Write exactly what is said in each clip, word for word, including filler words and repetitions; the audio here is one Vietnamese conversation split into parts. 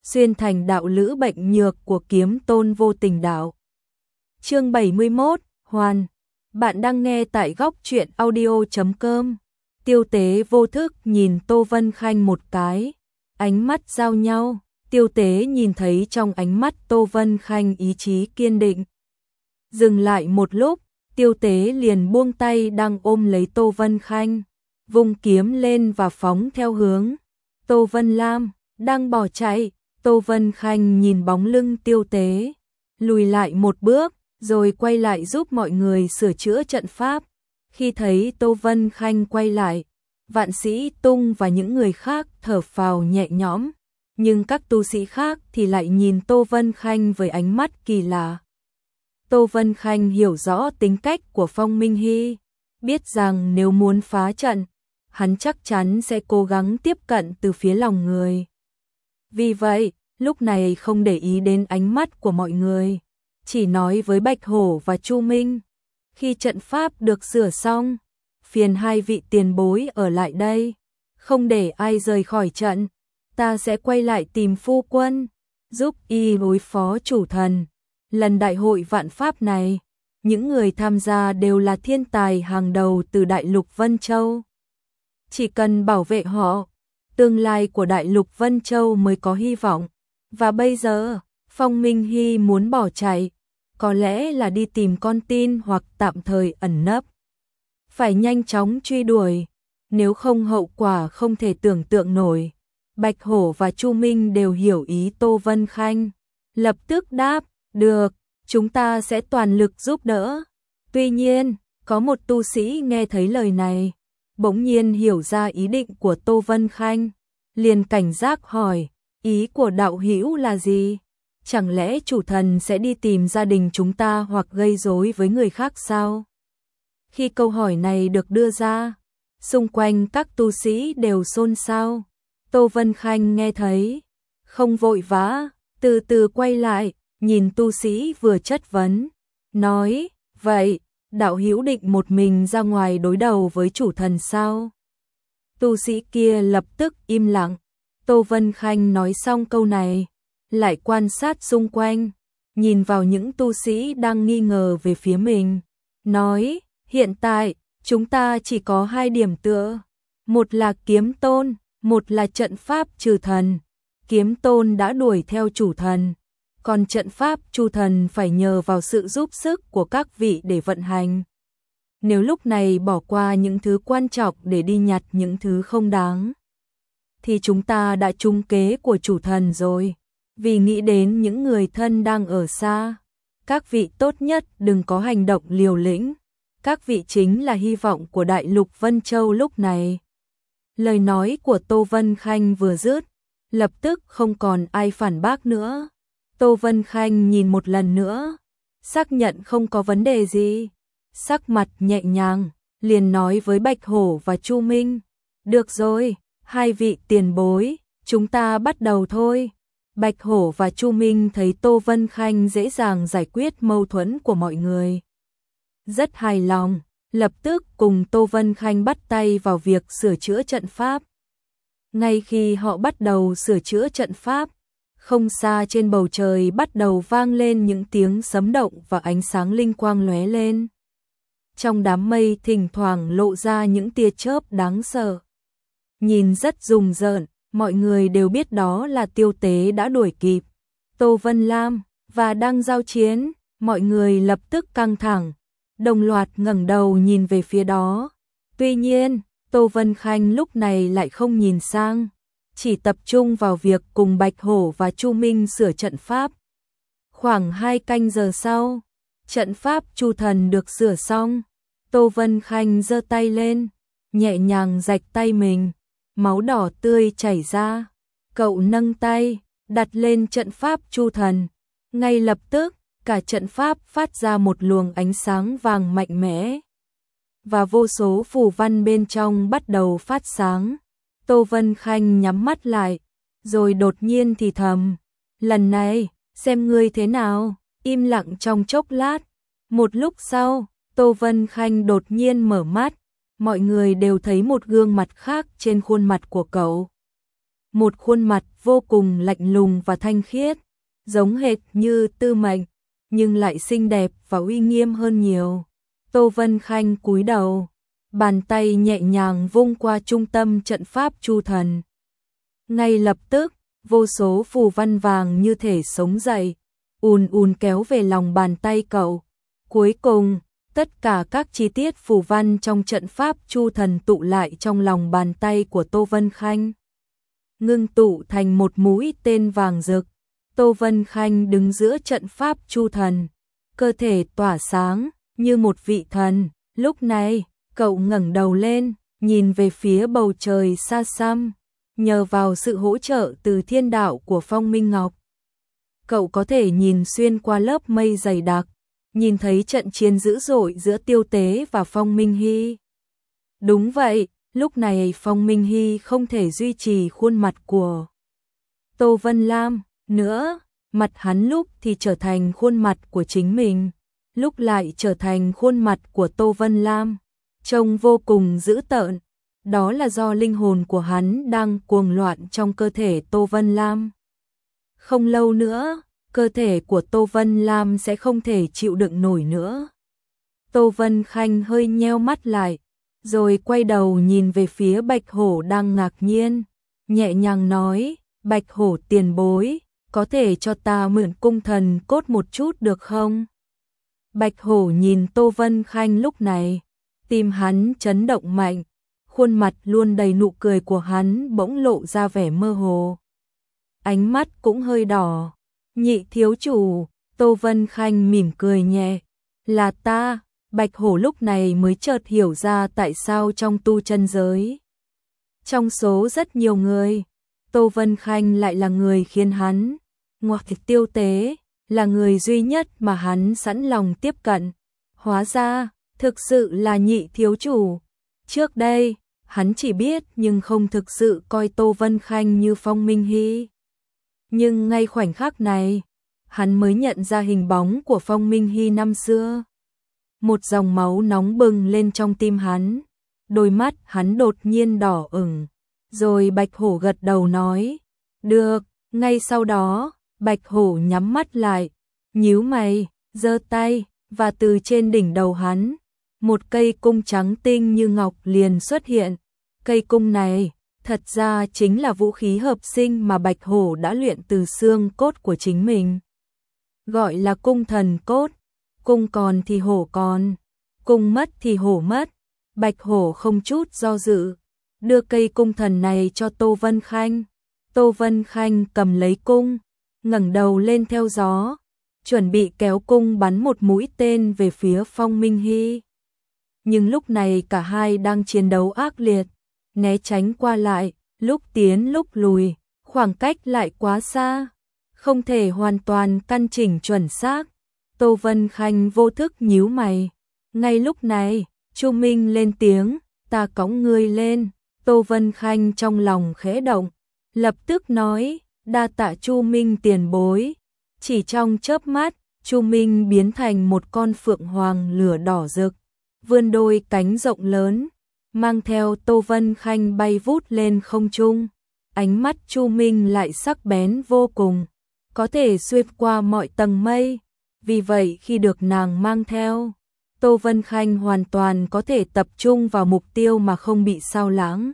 xuyên thành đạo lữ bệnh nhược của kiếm tôn vô tình đạo. Chương bảy mươi mốt, Hoàn. Bạn đang nghe tại góc truyện audio chấm com. Tiêu Tế vô thức nhìn Tô Vân Khanh một cái, ánh mắt giao nhau, Tiêu Tế nhìn thấy trong ánh mắt Tô Vân Khanh ý chí kiên định. Dừng lại một lúc, Tiêu Tế liền buông tay đang ôm lấy Tô Vân Khanh, vung kiếm lên và phóng theo hướng Tô Vân Lam đang bỏ chạy. Tô Vân Khanh nhìn bóng lưng Tiêu Tế, lùi lại một bước, rồi quay lại giúp mọi người sửa chữa trận pháp. Khi thấy Tô Vân Khanh quay lại, Vạn Sĩ Tung và những người khác thở phào nhẹ nhõm, nhưng các tu sĩ khác thì lại nhìn Tô Vân Khanh với ánh mắt kỳ lạ. Tô Vân Khanh hiểu rõ tính cách của Phong Minh Hy, biết rằng nếu muốn phá trận, hắn chắc chắn sẽ cố gắng tiếp cận từ phía lòng người. Vì vậy, lúc này không để ý đến ánh mắt của mọi người, chỉ nói với Bạch Hổ và Chu Minh, khi trận pháp được sửa xong, phiền hai vị tiền bối ở lại đây, không để ai rời khỏi trận, ta sẽ quay lại tìm phu quân, giúp y đối phó chủ thần. Lần đại hội vạn pháp này, những người tham gia đều là thiên tài hàng đầu từ đại lục Vân Châu. Chỉ cần bảo vệ họ, tương lai của đại lục Vân Châu mới có hy vọng. Và bây giờ, Phong Minh Hy muốn bỏ chạy, có lẽ là đi tìm con tin hoặc tạm thời ẩn nấp. Phải nhanh chóng truy đuổi, nếu không hậu quả không thể tưởng tượng nổi. Bạch Hổ và Chu Minh đều hiểu ý Tô Vân Khanh, lập tức đáp, được, chúng ta sẽ toàn lực giúp đỡ. Tuy nhiên, có một tu sĩ nghe thấy lời này, bỗng nhiên hiểu ra ý định của Tô Vân Khanh, liền cảnh giác hỏi, ý của đạo hữu là gì? Chẳng lẽ chủ thần sẽ đi tìm gia đình chúng ta hoặc gây rối với người khác sao? Khi câu hỏi này được đưa ra, xung quanh các tu sĩ đều xôn xao. Tô Vân Khanh nghe thấy, không vội vã, từ từ quay lại, nhìn tu sĩ vừa chất vấn, nói, vậy, đạo hữu định một mình ra ngoài đối đầu với chủ thần sao? Tu sĩ kia lập tức im lặng. Tô Vân Khanh nói xong câu này, lại quan sát xung quanh, nhìn vào những tu sĩ đang nghi ngờ về phía mình, nói, hiện tại, chúng ta chỉ có hai điểm tựa, một là kiếm tôn, một là trận pháp trừ thần. Kiếm tôn đã đuổi theo chủ thần, còn trận pháp chủ thần phải nhờ vào sự giúp sức của các vị để vận hành. Nếu lúc này bỏ qua những thứ quan trọng để đi nhặt những thứ không đáng, thì chúng ta đã trúng kế của chủ thần rồi. Vì nghĩ đến những người thân đang ở xa, các vị tốt nhất đừng có hành động liều lĩnh. Các vị chính là hy vọng của đại lục Vân Châu lúc này. Lời nói của Tô Vân Khanh vừa dứt, lập tức không còn ai phản bác nữa. Tô Vân Khanh nhìn một lần nữa, xác nhận không có vấn đề gì, sắc mặt nhẹ nhàng, liền nói với Bạch Hổ và Chu Minh, được rồi, hai vị tiền bối, chúng ta bắt đầu thôi. Bạch Hổ và Chu Minh thấy Tô Vân Khanh dễ dàng giải quyết mâu thuẫn của mọi người, rất hài lòng, lập tức cùng Tô Vân Khanh bắt tay vào việc sửa chữa trận pháp. Ngay khi họ bắt đầu sửa chữa trận pháp, không xa trên bầu trời bắt đầu vang lên những tiếng sấm động và ánh sáng linh quang lóe lên. Trong đám mây thỉnh thoảng lộ ra những tia chớp đáng sợ. Nhìn rất rùng rợn, mọi người đều biết đó là Tiêu Tế đã đuổi kịp Tô Vân Lam và đang giao chiến, mọi người lập tức căng thẳng, đồng loạt ngẩng đầu nhìn về phía đó. Tuy nhiên, Tô Vân Khanh lúc này lại không nhìn sang, chỉ tập trung vào việc cùng Bạch Hổ và Chu Minh sửa trận pháp. Khoảng hai canh giờ sau, trận pháp Chu thần được sửa xong. Tô Vân Khanh giơ tay lên, nhẹ nhàng rạch tay mình, máu đỏ tươi chảy ra. Cậu nâng tay, đặt lên trận pháp Chu thần. Ngay lập tức, cả trận pháp phát ra một luồng ánh sáng vàng mạnh mẽ, và vô số phù văn bên trong bắt đầu phát sáng. Tô Vân Khanh nhắm mắt lại, rồi đột nhiên thì thầm, lần này, xem ngươi thế nào. Im lặng trong chốc lát, một lúc sau, Tô Vân Khanh đột nhiên mở mắt, mọi người đều thấy một gương mặt khác trên khuôn mặt của cậu. một khuôn mặt vô cùng lạnh lùng và thanh khiết, giống hệt như Tư Mệnh, nhưng lại xinh đẹp và uy nghiêm hơn nhiều. Tô Vân Khanh cúi đầu, bàn tay nhẹ nhàng vung qua trung tâm trận pháp Chu Thần. Ngay lập tức, vô số phù văn vàng như thể sống dậy, ùn ùn kéo về lòng bàn tay cậu. Cuối cùng, tất cả các chi tiết phù văn trong trận pháp Chu Thần tụ lại trong lòng bàn tay của Tô Vân Khanh, ngưng tụ thành một mũi tên vàng rực. Tô Vân Khanh đứng giữa trận pháp Chu Thần, cơ thể tỏa sáng như một vị thần. Lúc này, cậu ngẩng đầu lên, nhìn về phía bầu trời xa xăm, nhờ vào sự hỗ trợ từ thiên đạo của Phong Minh Ngọc. Cậu có thể nhìn xuyên qua lớp mây dày đặc, nhìn thấy trận chiến dữ dội giữa Tiêu Tế và Phong Minh Hy. Đúng vậy, lúc này Phong Minh Hy không thể duy trì khuôn mặt của Tô Vân Lam nữa, mặt hắn lúc thì trở thành khuôn mặt của chính mình, lúc lại trở thành khuôn mặt của Tô Vân Lam, trông vô cùng dữ tợn. Đó là do linh hồn của hắn đang cuồng loạn trong cơ thể Tô Vân Lam. Không lâu nữa, cơ thể của Tô Vân Lam sẽ không thể chịu đựng nổi nữa. Tô Vân Khanh hơi nheo mắt lại, rồi quay đầu nhìn về phía Bạch Hổ đang ngạc nhiên, nhẹ nhàng nói, Bạch Hổ tiền bối, có thể cho ta mượn cung thần cốt một chút được không? Bạch Hổ nhìn Tô Vân Khanh lúc này, tim hắn chấn động mạnh, khuôn mặt luôn đầy nụ cười của hắn bỗng lộ ra vẻ mơ hồ. Ánh mắt cũng hơi đỏ. Nhị thiếu chủ, Tô Vân Khanh mỉm cười nhẹ, là ta. Bạch Hổ lúc này mới chợt hiểu ra tại sao trong tu chân giới, trong số rất nhiều người, Tô Vân Khanh lại là người khiến hắn, ngoặc Tiêu Tế, là người duy nhất mà hắn sẵn lòng tiếp cận. Hóa ra, thực sự là nhị thiếu chủ. Trước đây, hắn chỉ biết nhưng không thực sự coi Tô Vân Khanh như Phong Minh Hy. Nhưng ngay khoảnh khắc này, hắn mới nhận ra hình bóng của Phong Minh Hy năm xưa. Một dòng máu nóng bừng lên trong tim hắn, đôi mắt hắn đột nhiên đỏ ửng. Rồi Bạch Hổ gật đầu nói, được. Ngay sau đó, Bạch Hổ nhắm mắt lại, nhíu mày, giơ tay, và từ trên đỉnh đầu hắn, một cây cung trắng tinh như ngọc liền xuất hiện. Cây cung này, thật ra chính là vũ khí hợp sinh mà Bạch Hổ đã luyện từ xương cốt của chính mình. Gọi là cung thần cốt, cung còn thì hổ còn, cung mất thì hổ mất. Bạch Hổ không chút do dự, đưa cây cung thần này cho Tô Vân Khanh. Tô Vân Khanh cầm lấy cung, ngẩng đầu lên theo gió, chuẩn bị kéo cung bắn một mũi tên về phía Phong Minh Hy. Nhưng lúc này cả hai đang chiến đấu ác liệt, né tránh qua lại, lúc tiến lúc lùi, khoảng cách lại quá xa, không thể hoàn toàn căn chỉnh chuẩn xác. Tô Vân Khanh vô thức nhíu mày. Ngay lúc này, Chu Minh lên tiếng, ta cõng ngươi lên. Tô Vân Khanh trong lòng khẽ động, lập tức nói, đa tạ Chu Minh tiền bối. Chỉ trong chớp mắt, Chu Minh biến thành một con phượng hoàng lửa đỏ rực, vươn đôi cánh rộng lớn, mang theo Tô Vân Khanh bay vút lên không trung. Ánh mắt Chu Minh lại sắc bén vô cùng, có thể xuyên qua mọi tầng mây. Vì vậy khi được nàng mang theo, Tô Vân Khanh hoàn toàn có thể tập trung vào mục tiêu mà không bị sao lãng.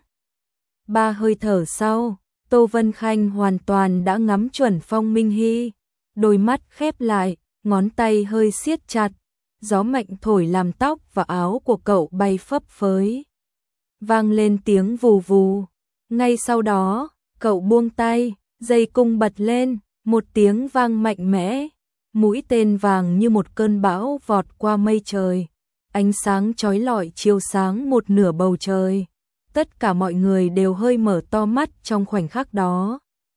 Ba hơi thở sau, Tô Vân Khanh hoàn toàn đã ngắm chuẩn Phong Minh Hy, đôi mắt khép lại, ngón tay hơi siết chặt, gió mạnh thổi làm tóc và áo của cậu bay phấp phới. Vang lên tiếng vù vù. Ngay sau đó, cậu buông tay, dây cung bật lên, một tiếng vang mạnh mẽ. Mũi tên vàng như một cơn bão vọt qua mây trời, ánh sáng chói lọi chiếu sáng một nửa bầu trời. Tất cả mọi người đều hơi mở to mắt trong khoảnh khắc đó.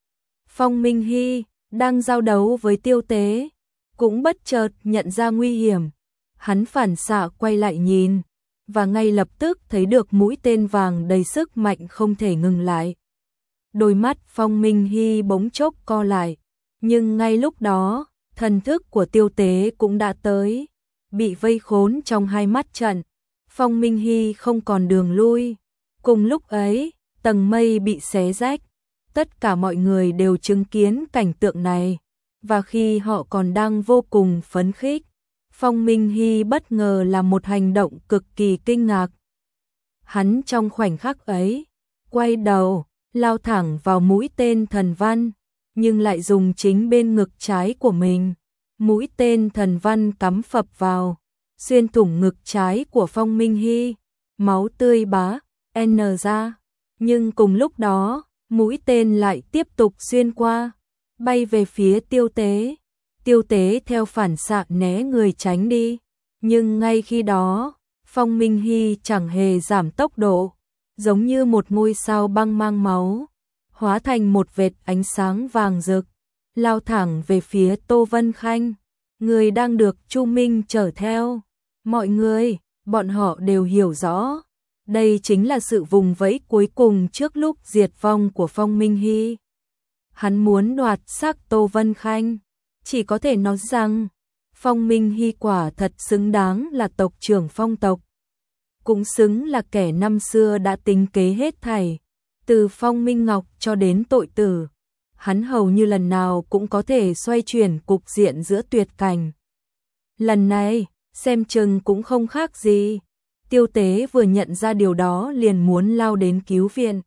Phong Minh Hy đang giao đấu với Tiêu Tế, cũng bất chợt nhận ra nguy hiểm. Hắn phản xạ quay lại nhìn, và ngay lập tức thấy được mũi tên vàng đầy sức mạnh không thể ngừng lại. Đôi mắt Phong Minh Hy bỗng chốc co lại, nhưng ngay lúc đó, thần thức của Tiêu Tế cũng đã tới, bị vây khốn trong hai mắt trận. Phong Minh Hy không còn đường lui. Cùng lúc ấy, tầng mây bị xé rách, Tất cả mọi người đều chứng kiến cảnh tượng này, và khi họ còn đang vô cùng phấn khích, Phong Minh Hy bất ngờ làm một hành động cực kỳ kinh ngạc. Hắn trong khoảnh khắc ấy, quay đầu, lao thẳng vào mũi tên thần văn, nhưng lại dùng chính bên ngực trái của mình. Mũi tên thần văn cắm phập vào, xuyên thủng ngực trái của Phong Minh Hy, máu tươi bá n ra. Nhưng cùng lúc đó, mũi tên lại tiếp tục xuyên qua, bay về phía Tiêu Tế. Tiêu Tế theo phản xạ né người tránh đi, nhưng ngay khi đó, Phong Minh Hy chẳng hề giảm tốc độ, giống như một ngôi sao băng mang máu, hóa thành một vệt ánh sáng vàng rực, lao thẳng về phía Tô Vân Khanh, người đang được Chu Minh chở theo. Mọi người, bọn họ đều hiểu rõ, đây chính là sự vùng vẫy cuối cùng trước lúc diệt vong của Phong Minh Hy. Hắn muốn đoạt xác Tô Vân Khanh, chỉ có thể nói rằng Phong Minh Hy quả thật xứng đáng là tộc trưởng Phong tộc, cũng xứng là kẻ năm xưa đã tính kế hết thảy, từ Phong Minh Ngọc cho đến tội tử. Hắn hầu như lần nào cũng có thể xoay chuyển cục diện giữa tuyệt cảnh. Lần này, xem chừng cũng không khác gì. Tiêu Tế vừa nhận ra điều đó liền muốn lao đến cứu viện.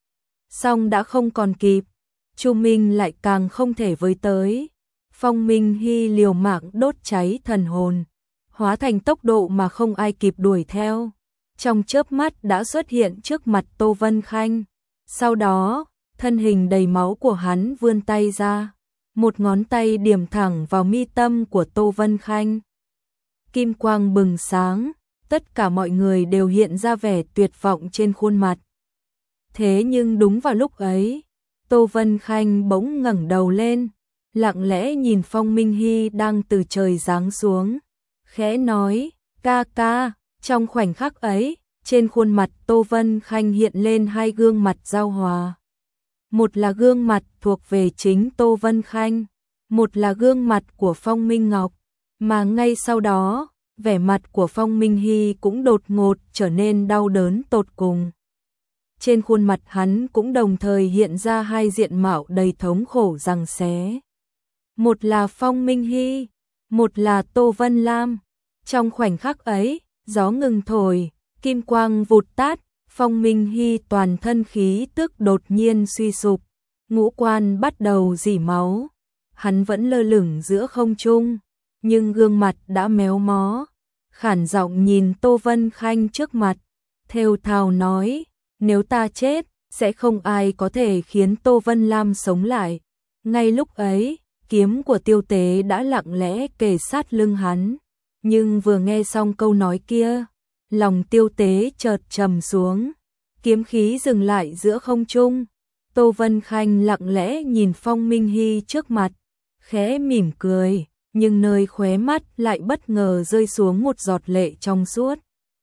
Song đã không còn kịp, Chu Minh lại càng không thể với tới. Phong Minh Hy liều mạng đốt cháy thần hồn, hóa thành tốc độ mà không ai kịp đuổi theo. Trong chớp mắt đã xuất hiện trước mặt Tô Vân Khanh. Sau đó, thân hình đầy máu của hắn vươn tay ra, một ngón tay điểm thẳng vào mi tâm của Tô Vân Khanh. Kim quang bừng sáng, tất cả mọi người đều hiện ra vẻ tuyệt vọng trên khuôn mặt. Thế nhưng đúng vào lúc ấy, Tô Vân Khanh bỗng ngẩng đầu lên, lặng lẽ nhìn Phong Minh Hy đang từ trời giáng xuống, khẽ nói, ca ca. Trong khoảnh khắc ấy, trên khuôn mặt Tô Vân Khanh hiện lên hai gương mặt giao hòa. Một là gương mặt thuộc về chính Tô Vân Khanh, một là gương mặt của Phong Minh Ngọc, mà ngay sau đó, vẻ mặt của Phong Minh Hy cũng đột ngột trở nên đau đớn tột cùng. Trên khuôn mặt hắn cũng đồng thời hiện ra hai diện mạo đầy thống khổ giằng xé. Một là Phong Minh Hy, một là Tô Vân Lam. Trong khoảnh khắc ấy, gió ngừng thổi, kim quang vụt tát, Phong Minh Hy toàn thân khí tức đột nhiên suy sụp, ngũ quan bắt đầu rỉ máu. Hắn vẫn lơ lửng giữa không trung, nhưng gương mặt đã méo mó, khản giọng nhìn Tô Vân Khanh trước mặt, thều thào nói, nếu ta chết, sẽ không ai có thể khiến Tô Vân Lam sống lại. Ngay lúc ấy, kiếm của Tiêu Tế đã lặng lẽ kề sát lưng hắn, nhưng vừa nghe xong câu nói kia, lòng Tiêu Tế chợt trầm xuống, kiếm khí dừng lại giữa không trung. Tô Vân Khanh lặng lẽ nhìn Phong Minh Hy trước mặt, khẽ mỉm cười, nhưng nơi khóe mắt lại bất ngờ rơi xuống một giọt lệ trong suốt.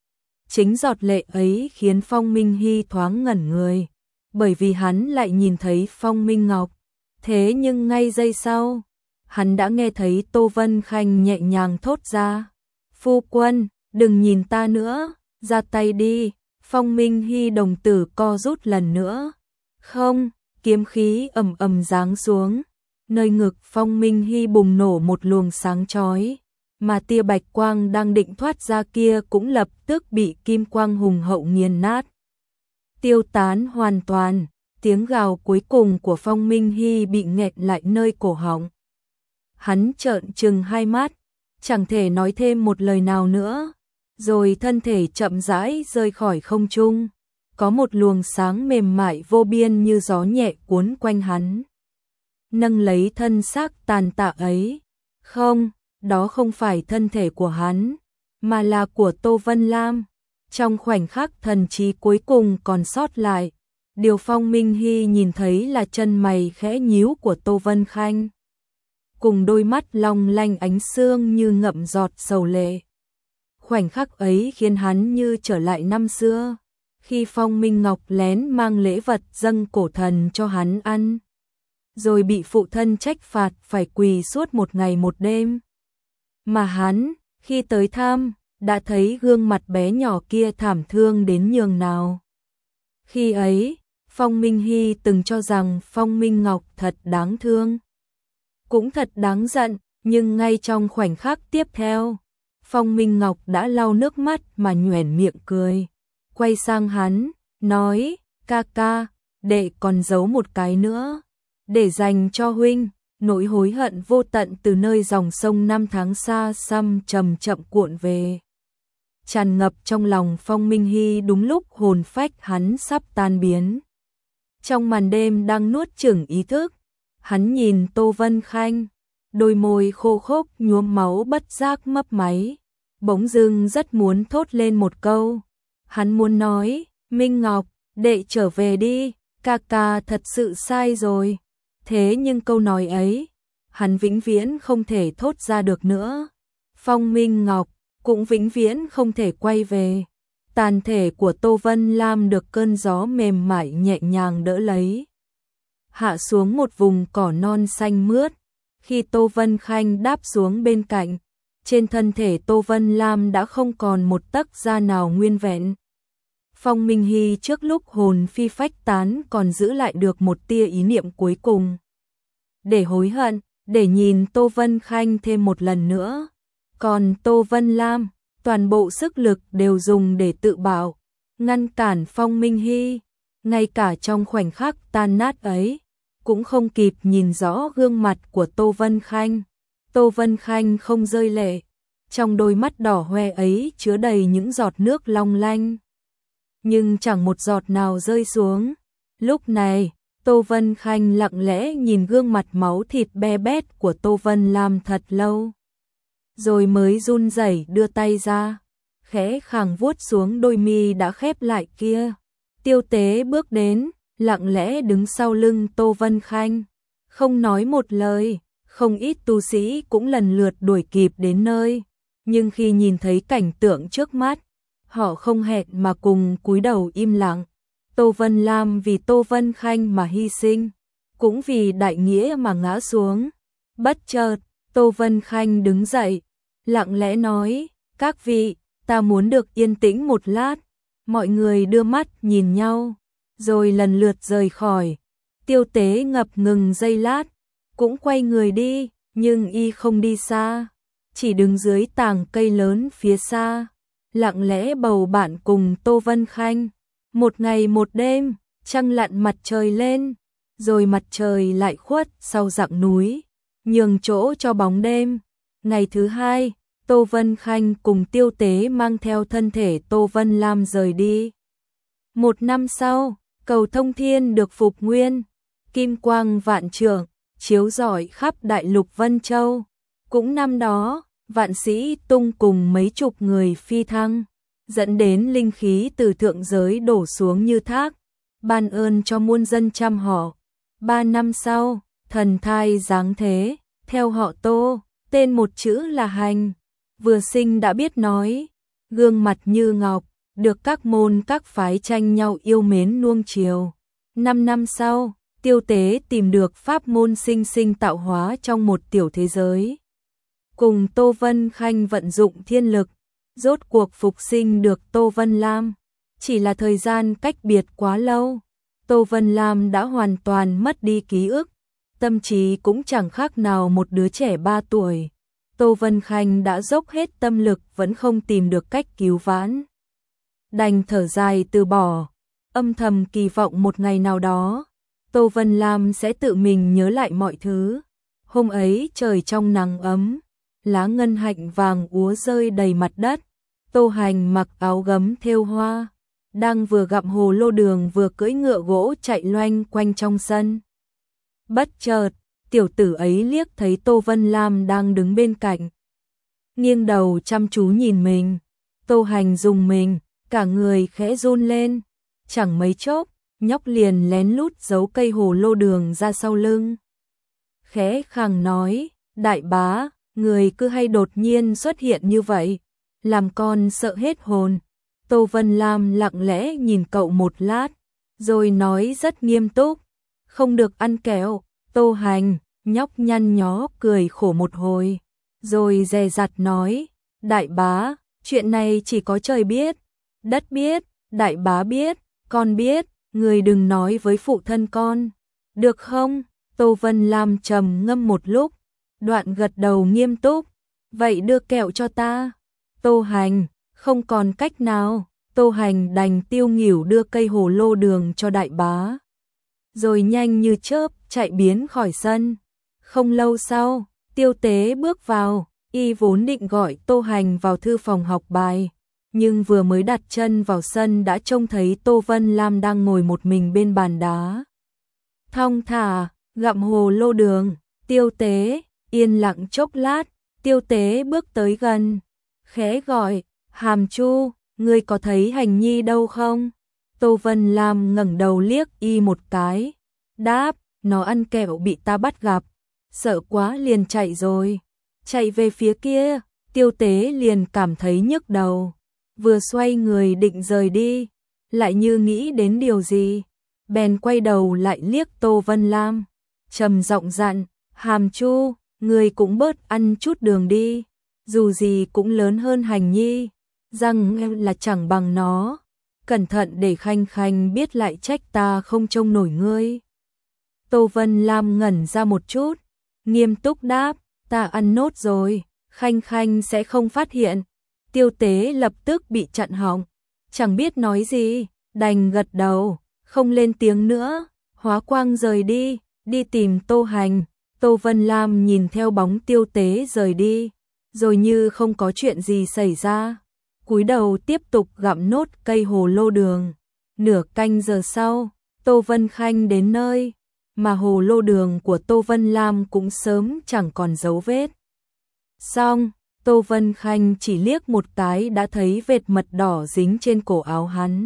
Chính giọt lệ ấy khiến Phong Minh Hy thoáng ngẩn người, bởi vì hắn lại nhìn thấy Phong Minh Ngọc. Thế nhưng ngay giây sau, hắn đã nghe thấy Tô Vân Khanh nhẹ nhàng thốt ra, phu quân, đừng nhìn ta nữa, ra tay đi. Phong Minh Hy đồng tử co rút lần nữa. Không, kiếm khí ầm ầm giáng xuống, nơi ngực Phong Minh Hy bùng nổ một luồng sáng chói, mà tia bạch quang đang định thoát ra kia cũng lập tức bị kim quang hùng hậu nghiền nát, tiêu tán hoàn toàn. Tiếng gào cuối cùng của Phong Minh Hy bị nghẹn lại nơi cổ họng. Hắn trợn trừng hai mắt, chẳng thể nói thêm một lời nào nữa, rồi thân thể chậm rãi rơi khỏi không trung. Có một luồng sáng mềm mại vô biên như gió nhẹ cuốn quanh hắn, nâng lấy thân xác tàn tạ ấy. Không, đó không phải thân thể của hắn, mà là của Tô Vân Lam. Trong khoảnh khắc thần trí cuối cùng còn sót lại, điều Phong Minh Hy nhìn thấy là chân mày khẽ nhíu của Tô Vân Khanh, cùng đôi mắt long lanh ánh sương như ngậm giọt sầu lệ. Khoảnh khắc ấy khiến hắn như trở lại năm xưa, khi Phong Minh Ngọc lén mang lễ vật dâng cổ thần cho hắn ăn, rồi bị phụ thân trách phạt phải quỳ suốt một ngày một đêm. Mà hắn, khi tới thăm, đã thấy gương mặt bé nhỏ kia thảm thương đến nhường nào. Khi ấy, Phong Minh Hy từng cho rằng Phong Minh Ngọc thật đáng thương, cũng thật đáng giận, nhưng ngay trong khoảnh khắc tiếp theo, Phong Minh Ngọc đã lau nước mắt mà nhoẻn miệng cười, quay sang hắn, nói, ca ca, đệ còn giấu một cái nữa, để dành cho huynh. Nỗi hối hận vô tận từ nơi dòng sông năm tháng xa xăm chậm chậm cuộn về, tràn ngập trong lòng Phong Minh Hy đúng lúc hồn phách hắn sắp tan biến. Trong màn đêm đang nuốt chửng ý thức, hắn nhìn Tô Vân Khanh, đôi môi khô khốc nhuốm máu bất giác mấp máy, bỗng dưng rất muốn thốt lên một câu. Hắn muốn nói, Minh Ngọc, đệ trở về đi, ca ca thật sự sai rồi. Thế nhưng câu nói ấy, hắn vĩnh viễn không thể thốt ra được nữa. Phong Minh Ngọc cũng vĩnh viễn không thể quay về. Tàn thể của Tô Vân Lam được cơn gió mềm mại nhẹ nhàng đỡ lấy, hạ xuống một vùng cỏ non xanh mướt. Khi Tô Vân Khanh đáp xuống bên cạnh, trên thân thể Tô Vân Lam đã không còn một tấc da nào nguyên vẹn. Phong Minh Hy trước lúc hồn phi phách tán còn giữ lại được một tia ý niệm cuối cùng, để hối hận, để nhìn Tô Vân Khanh thêm một lần nữa. Còn Tô Vân Lam, toàn bộ sức lực đều dùng để tự bảo, ngăn cản Phong Minh Hy. Ngay cả trong khoảnh khắc tan nát ấy, cũng không kịp nhìn rõ gương mặt của Tô Vân Khanh. Tô Vân Khanh không rơi lệ, trong đôi mắt đỏ hoe ấy chứa đầy những giọt nước long lanh, nhưng chẳng một giọt nào rơi xuống. Lúc này, Tô Vân Khanh lặng lẽ nhìn gương mặt máu thịt be bét của Tô Vân Lam thật lâu, rồi mới run rẩy đưa tay ra, khẽ khàng vuốt xuống đôi mi đã khép lại kia. Tiêu Tế bước đến, lặng lẽ đứng sau lưng Tô Vân Khanh, không nói một lời. Không ít tu sĩ cũng lần lượt đuổi kịp đến nơi, nhưng khi nhìn thấy cảnh tượng trước mắt, họ không hẹn mà cùng cúi đầu im lặng. Tô Vân Lam vì Tô Vân Khanh mà hy sinh, cũng vì đại nghĩa mà ngã xuống. Bất chợt, Tô Vân Khanh đứng dậy, lặng lẽ nói, các vị, ta muốn được yên tĩnh một lát. Mọi người đưa mắt nhìn nhau, rồi lần lượt rời khỏi. Tiêu Tế ngập ngừng giây lát, cũng quay người đi, nhưng y không đi xa, chỉ đứng dưới tàng cây lớn phía xa, lặng lẽ bầu bạn cùng Tô Vân Khanh. Một ngày một đêm, trăng lặn mặt trời lên, rồi mặt trời lại khuất sau dặng núi, nhường chỗ cho bóng đêm. Ngày thứ hai, Tô Vân Khanh cùng Tiêu Tế mang theo thân thể Tô Vân Lam rời đi. Một năm sau, cầu thông thiên được phục nguyên, kim quang vạn trượng, chiếu rọi khắp đại lục Vân Châu. Cũng năm đó, Vạn Sĩ Tung cùng mấy chục người phi thăng, dẫn đến linh khí từ thượng giới đổ xuống như thác, ban ơn cho muôn dân trăm họ. Ba năm sau, thần thai giáng thế, theo họ Tô, tên một chữ là Hành, vừa sinh đã biết nói, gương mặt như ngọc, được các môn các phái tranh nhau yêu mến nuông chiều. Năm năm sau, Tiêu Tế tìm được pháp môn sinh sinh tạo hóa trong một tiểu thế giới, cùng Tô Vân Khanh vận dụng thiên lực, rốt cuộc phục sinh được Tô Vân Lam. Chỉ là thời gian cách biệt quá lâu, Tô Vân Lam đã hoàn toàn mất đi ký ức, tâm trí cũng chẳng khác nào một đứa trẻ ba tuổi. Tô Vân Khanh đã dốc hết tâm lực vẫn không tìm được cách cứu vãn, đành thở dài từ bỏ, âm thầm kỳ vọng một ngày nào đó Tô Vân Lam sẽ tự mình nhớ lại mọi thứ. Hôm ấy trời trong nắng ấm, lá ngân hạnh vàng úa rơi đầy mặt đất. Tô Hành mặc áo gấm thêu hoa, đang vừa gặm hồ lô đường vừa cưỡi ngựa gỗ chạy loanh quanh trong sân. Bất chợt, tiểu tử ấy liếc thấy Tô Vân Lam đang đứng bên cạnh, nghiêng đầu chăm chú nhìn mình. Tô Hành rùng mình, cả người khẽ run lên, chẳng mấy chốc, nhóc liền lén lút giấu cây hồ lô đường ra sau lưng. Khẽ khàng nói, đại bá, người cứ hay đột nhiên xuất hiện như vậy, làm con sợ hết hồn. Tô Vân Lam lặng lẽ nhìn cậu một lát, rồi nói rất nghiêm túc, không được ăn kẹo. Tô Hành, nhóc nhăn nhó cười khổ một hồi, rồi dè dặt nói, đại bá, chuyện này chỉ có trời biết, đất biết, đại bá biết, con biết, người đừng nói với phụ thân con, được không? Tô Vân Lam trầm ngâm một lúc, đoạn gật đầu nghiêm túc, vậy đưa kẹo cho ta. Tô Hành, không còn cách nào, Tô Hành đành tiêu nghỉu đưa cây hồ lô đường cho đại bá. Rồi nhanh như chớp chạy biến khỏi sân. Không lâu sau, Tiêu Tế bước vào, y vốn định gọi Tô Hành vào thư phòng học bài, nhưng vừa mới đặt chân vào sân đã trông thấy Tô Vân Lam đang ngồi một mình bên bàn đá. Thong thả, gặm hồ lô đường. Tiêu Tế yên lặng chốc lát, Tiêu Tế bước tới gần, khẽ gọi, Hàm Chu, ngươi có thấy Hành Nhi đâu không? Tô Vân Lam ngẩng đầu liếc y một cái, đáp, nó ăn kẹo bị ta bắt gặp, sợ quá liền chạy rồi. Chạy về phía kia, Tiêu Tế liền cảm thấy nhức đầu, vừa xoay người định rời đi, lại như nghĩ đến điều gì, bèn quay đầu lại liếc Tô Vân Lam, trầm giọng dặn, Hàm Chu, ngươi cũng bớt ăn chút đường đi, dù gì cũng lớn hơn Hành Nhi, răng là chẳng bằng nó, cẩn thận để Khanh Khanh biết lại trách ta không trông nổi ngươi. Tô Vân Lam ngẩn ra một chút, nghiêm túc đáp, ta ăn nốt rồi, Khanh Khanh sẽ không phát hiện. Tiêu Tế lập tức bị chặn họng, chẳng biết nói gì, đành gật đầu, không lên tiếng nữa, hóa quang rời đi, đi tìm Tô Hành. Tô Vân Lam nhìn theo bóng Tiêu Tế rời đi, rồi như không có chuyện gì xảy ra, cúi đầu tiếp tục gặm nốt cây hồ lô đường. Nửa canh giờ sau, Tô Vân Khanh đến nơi, mà hồ lô đường của Tô Vân Lam cũng sớm chẳng còn dấu vết. Xong, Tô Vân Khanh chỉ liếc một cái đã thấy vệt mật đỏ dính trên cổ áo hắn.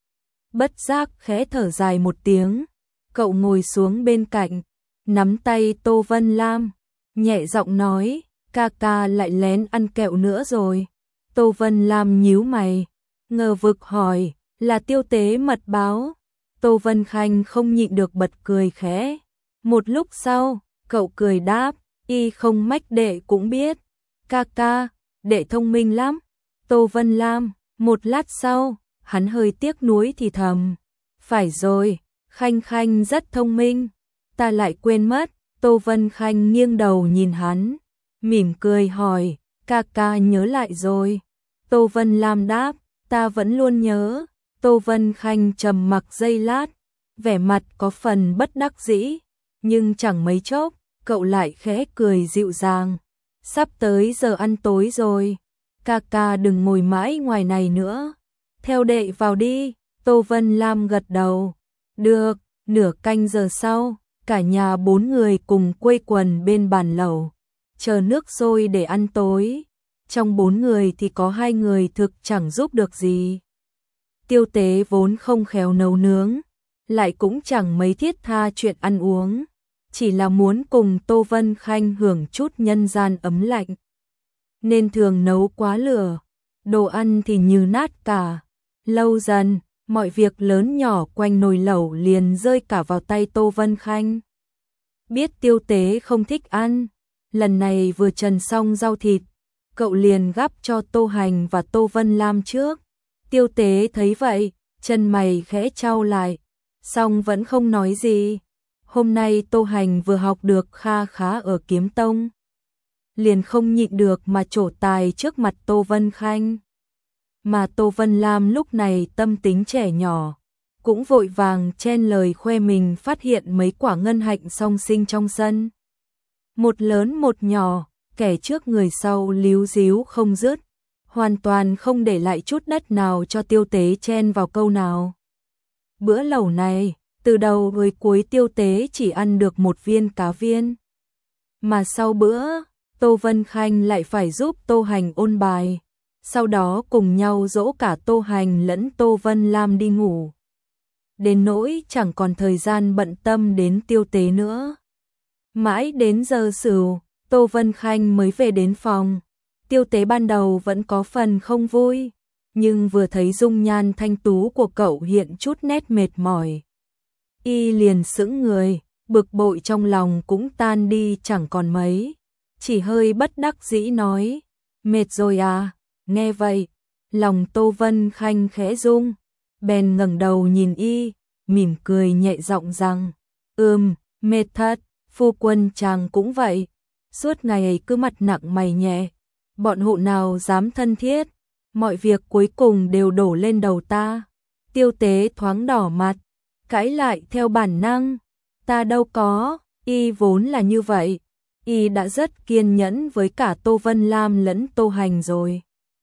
Bất giác khẽ thở dài một tiếng, cậu ngồi xuống bên cạnh, nắm tay Tô Vân Lam, nhẹ giọng nói, ca ca lại lén ăn kẹo nữa rồi. Tô Vân Lam nhíu mày, ngờ vực hỏi, là Tiêu Tế mật báo. Tô Vân Khanh không nhịn được bật cười khẽ. Một lúc sau, cậu cười đáp, y không mách đệ cũng biết. Ca ca, đệ thông minh lắm. Tô Vân Lam, một lát sau, hắn hơi tiếc nuối thì thầm. Phải rồi, Khanh Khanh rất thông minh. Ta lại quên mất. Tô Vân Khanh nghiêng đầu nhìn hắn, mỉm cười hỏi, ca ca nhớ lại rồi. Tô Vân Lam đáp, ta vẫn luôn nhớ. Tô Vân Khanh trầm mặc giây lát, vẻ mặt có phần bất đắc dĩ, nhưng chẳng mấy chốc, cậu lại khẽ cười dịu dàng. Sắp tới giờ ăn tối rồi, ca ca đừng ngồi mãi ngoài này nữa, theo đệ vào đi. Tô Vân Lam gật đầu, được. Nửa canh giờ sau, cả nhà bốn người cùng quây quần bên bàn lẩu, chờ nước sôi để ăn tối. Trong bốn người thì có hai người thực chẳng giúp được gì. Tiêu Tế vốn không khéo nấu nướng, lại cũng chẳng mấy thiết tha chuyện ăn uống, chỉ là muốn cùng Tô Vân Khanh hưởng chút nhân gian ấm lạnh, nên thường nấu quá lửa, đồ ăn thì như nát cả. Lâu dần, mọi việc lớn nhỏ quanh nồi lẩu liền rơi cả vào tay Tô Vân Khanh. Biết Tiêu Tế không thích ăn, lần này vừa trần xong rau thịt, cậu liền gắp cho Tô Hành và Tô Vân Lam trước. Tiêu Tế thấy vậy, chân mày khẽ chau lại, song vẫn không nói gì. Hôm nay Tô Hành vừa học được kha khá ở Kiếm Tông, liền không nhịn được mà trổ tài trước mặt Tô Vân Khanh. Mà Tô Vân Lam lúc này tâm tính trẻ nhỏ, cũng vội vàng chen lời khoe mình phát hiện mấy quả ngân hạnh song sinh trong sân. Một lớn một nhỏ, kẻ trước người sau líu díu không dứt, hoàn toàn không để lại chút đất nào cho Tiêu Tế chen vào câu nào. Bữa lẩu này, từ đầu tới cuối Tiêu Tế chỉ ăn được một viên cá viên. Mà sau bữa, Tô Vân Khanh lại phải giúp Tô Hành ôn bài, sau đó cùng nhau dỗ cả Tô Hành lẫn Tô Vân Lam đi ngủ. Đến nỗi chẳng còn thời gian bận tâm đến Tiêu Tế nữa. Mãi đến giờ sửu, Tô Vân Khanh mới về đến phòng. Tiêu Tế ban đầu vẫn có phần không vui, nhưng vừa thấy dung nhan thanh tú của cậu hiện chút nét mệt mỏi, y liền sững người, bực bội trong lòng cũng tan đi chẳng còn mấy, chỉ hơi bất đắc dĩ nói, mệt rồi à. Nghe vậy, lòng Tô Vân Khanh khẽ rung, bèn ngẩng đầu nhìn y, mỉm cười nhẹ giọng rằng, ừm, mệt thật, phu quân chàng cũng vậy, suốt ngày ấy cứ mặt nặng mày nhẹ, bọn hộ nào dám thân thiết, mọi việc cuối cùng đều đổ lên đầu ta. Tiêu Tế thoáng đỏ mặt, cãi lại theo bản năng, ta đâu có, y vốn là như vậy, y đã rất kiên nhẫn với cả Tô Vân Lam lẫn Tô Hành rồi.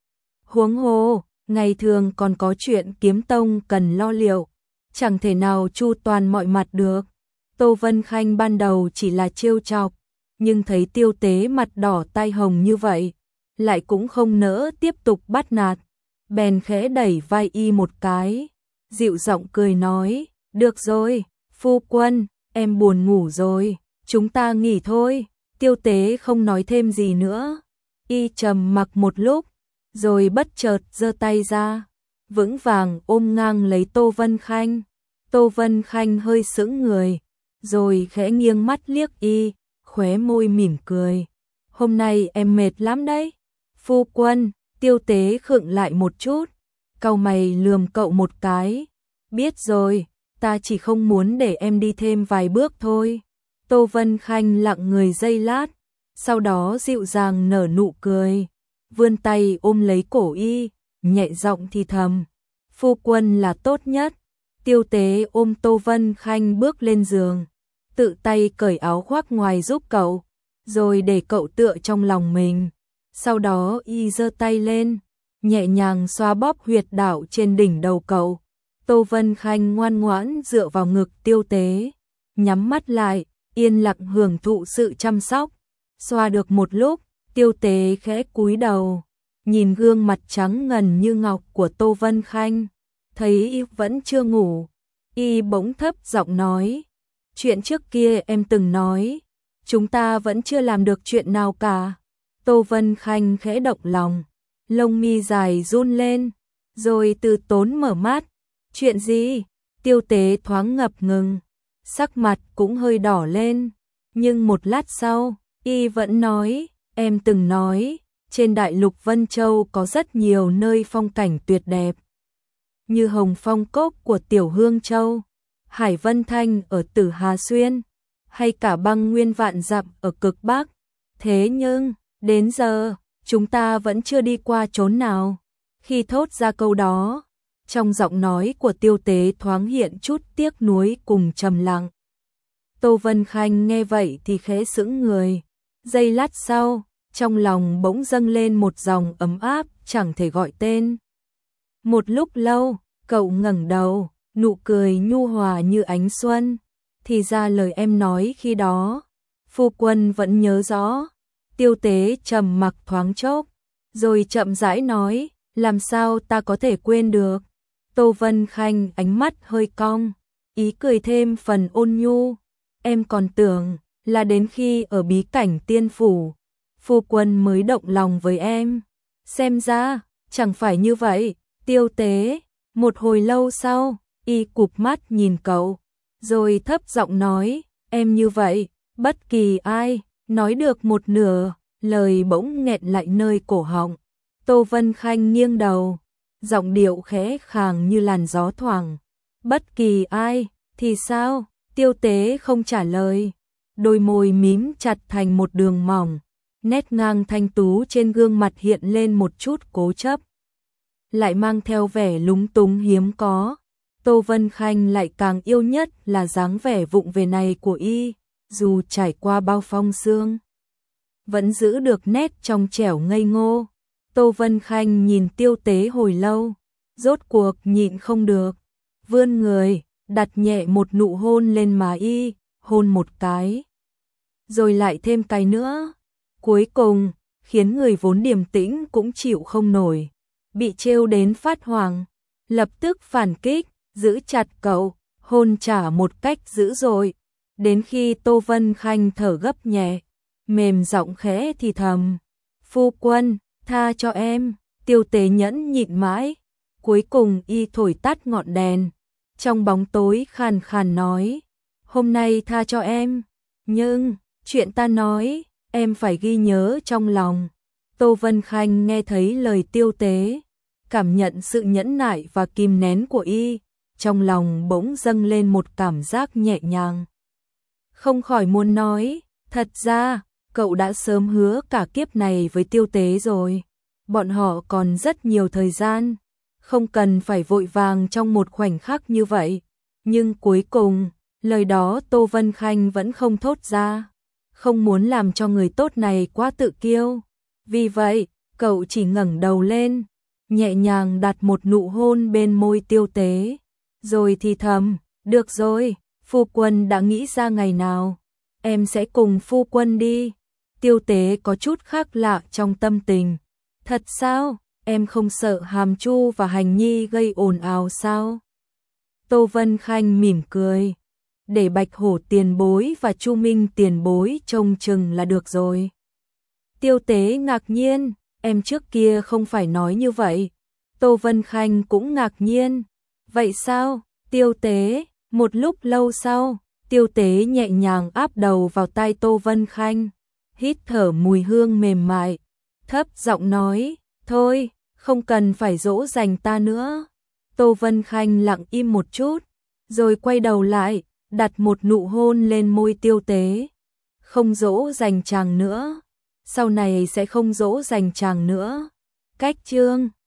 Huống hồ, ngày thường còn có chuyện kiếm tông cần lo liệu, chẳng thể nào chu toàn mọi mặt được. Tô Vân Khanh ban đầu chỉ là trêu chọc, nhưng thấy Tiêu Tế mặt đỏ tai hồng như vậy, lại cũng không nỡ tiếp tục bắt nạt, bèn khẽ đẩy vai y một cái, dịu giọng cười nói, được rồi, phu quân, em buồn ngủ rồi, chúng ta nghỉ thôi. Tiêu Tế không nói thêm gì nữa, y trầm mặc một lúc, rồi bất chợt giơ tay ra, vững vàng ôm ngang lấy Tô Vân Khanh. Tô Vân Khanh hơi sững người, rồi khẽ nghiêng mắt liếc y, khóe môi mỉm cười. Hôm nay em mệt lắm đấy. Phu quân, Tiêu Tế khựng lại một chút, cau mày lườm cậu một cái. Biết rồi, ta chỉ không muốn để em đi thêm vài bước thôi. Tô Vân Khanh lặng người giây lát, sau đó dịu dàng nở nụ cười, vươn tay ôm lấy cổ y, nhẹ giọng thì thầm. Phu quân là tốt nhất. Tiêu Tế ôm Tô Vân Khanh bước lên giường, tự tay cởi áo khoác ngoài giúp cậu, rồi để cậu tựa trong lòng mình. Sau đó y giơ tay lên, nhẹ nhàng xoa bóp huyệt đạo trên đỉnh đầu cậu. Tô Vân Khanh ngoan ngoãn dựa vào ngực Tiêu Tế, nhắm mắt lại, yên lặng hưởng thụ sự chăm sóc. Xoa được một lúc, Tiêu Tế khẽ cúi đầu, nhìn gương mặt trắng ngần như ngọc của Tô Vân Khanh, thấy y vẫn chưa ngủ, y bỗng thấp giọng nói, chuyện trước kia em từng nói, chúng ta vẫn chưa làm được chuyện nào cả. Tô Vân Khanh khẽ động lòng, lông mi dài run lên, rồi từ tốn mở mắt. Chuyện gì? Tiêu Tế thoáng ngập ngừng, sắc mặt cũng hơi đỏ lên, nhưng một lát sau, y vẫn nói, em từng nói, trên đại lục Vân Châu có rất nhiều nơi phong cảnh tuyệt đẹp, như Hồng Phong Cốc của Tiểu Hương Châu, Hải Vân Thanh ở Tử Hà Xuyên, hay cả băng nguyên vạn dặm ở cực Bắc. Thế nhưng, đến giờ, chúng ta vẫn chưa đi qua chốn nào. Khi thốt ra câu đó, trong giọng nói của Tiêu Tế thoáng hiện chút tiếc nuối cùng trầm lặng. Tô Vân Khanh nghe vậy thì khẽ sững người. Giây lát sau, trong lòng bỗng dâng lên một dòng ấm áp chẳng thể gọi tên. Một lúc lâu, cậu ngẩng đầu, nụ cười nhu hòa như ánh xuân. Thì ra lời em nói khi đó, phu quân vẫn nhớ rõ. Tiêu Tế trầm mặc thoáng chốc, rồi chậm rãi nói, làm sao ta có thể quên được. Tô Vân Khanh ánh mắt hơi cong, ý cười thêm phần ôn nhu. Em còn tưởng là đến khi ở bí cảnh tiên phủ, phu quân mới động lòng với em. Xem ra, chẳng phải như vậy. Tiêu Tế, một hồi lâu sau, y cụp mắt nhìn cậu, rồi thấp giọng nói, em như vậy, bất kỳ ai, nói được một nửa, lời bỗng nghẹn lại nơi cổ họng. Tô Vân Khanh nghiêng đầu, giọng điệu khẽ khàng như làn gió thoảng. Bất kỳ ai, thì sao? Tiêu Tế không trả lời, đôi môi mím chặt thành một đường mỏng, nét ngang thanh tú trên gương mặt hiện lên một chút cố chấp, lại mang theo vẻ lúng túng hiếm có. Tô Vân Khanh lại càng yêu nhất là dáng vẻ vụng về này của y, dù trải qua bao phong sương, vẫn giữ được nét trong trẻo ngây ngô. Tô Vân Khanh nhìn Tiêu Tế hồi lâu, rốt cuộc nhịn không được, vươn người, đặt nhẹ một nụ hôn lên má y, hôn một cái, rồi lại thêm cái nữa. Cuối cùng, khiến người vốn điềm tĩnh cũng chịu không nổi, bị trêu đến phát hoảng, lập tức phản kích, giữ chặt cậu, hôn trả một cách dữ dội, đến khi Tô Vân Khanh thở gấp nhẹ, mềm giọng khẽ thì thầm, phu quân, tha cho em. Tiêu Tế nhẫn nhịn mãi, cuối cùng y thổi tắt ngọn đèn, trong bóng tối khàn khàn nói, hôm nay tha cho em, nhưng, chuyện ta nói, em phải ghi nhớ trong lòng. Tô Vân Khanh nghe thấy lời Tiêu Tế, cảm nhận sự nhẫn nại và kìm nén của y, trong lòng bỗng dâng lên một cảm giác nhẹ nhàng. Không khỏi muốn nói, thật ra, cậu đã sớm hứa cả kiếp này với Tiêu Tế rồi. Bọn họ còn rất nhiều thời gian, không cần phải vội vàng trong một khoảnh khắc như vậy. Nhưng cuối cùng, lời đó Tô Vân Khanh vẫn không thốt ra, không muốn làm cho người tốt này quá tự kiêu. Vì vậy, cậu chỉ ngẩng đầu lên, nhẹ nhàng đặt một nụ hôn bên môi Tiêu Tế, rồi thì thầm, được rồi, phu quân đã nghĩ ra ngày nào, em sẽ cùng phu quân đi. Tiêu Tế có chút khác lạ trong tâm tình. Thật sao, em không sợ Hàm Chu và Hành Nhi gây ồn ào sao? Tô Vân Khanh mỉm cười, để Bạch Hổ tiền bối và Chu Minh tiền bối trông chừng là được rồi. Tiêu Tế ngạc nhiên, em trước kia không phải nói như vậy. Tô Vân Khanh cũng ngạc nhiên, vậy sao? Tiêu Tế, một lúc lâu sau, Tiêu Tế nhẹ nhàng áp đầu vào tai Tô Vân Khanh, hít thở mùi hương mềm mại, thấp giọng nói, thôi, không cần phải dỗ dành ta nữa. Tô Vân Khanh lặng im một chút, rồi quay đầu lại, đặt một nụ hôn lên môi Tiêu Tế. Không dỗ dành chàng nữa, sau này sẽ không dỗ dành chàng nữa. Cách chương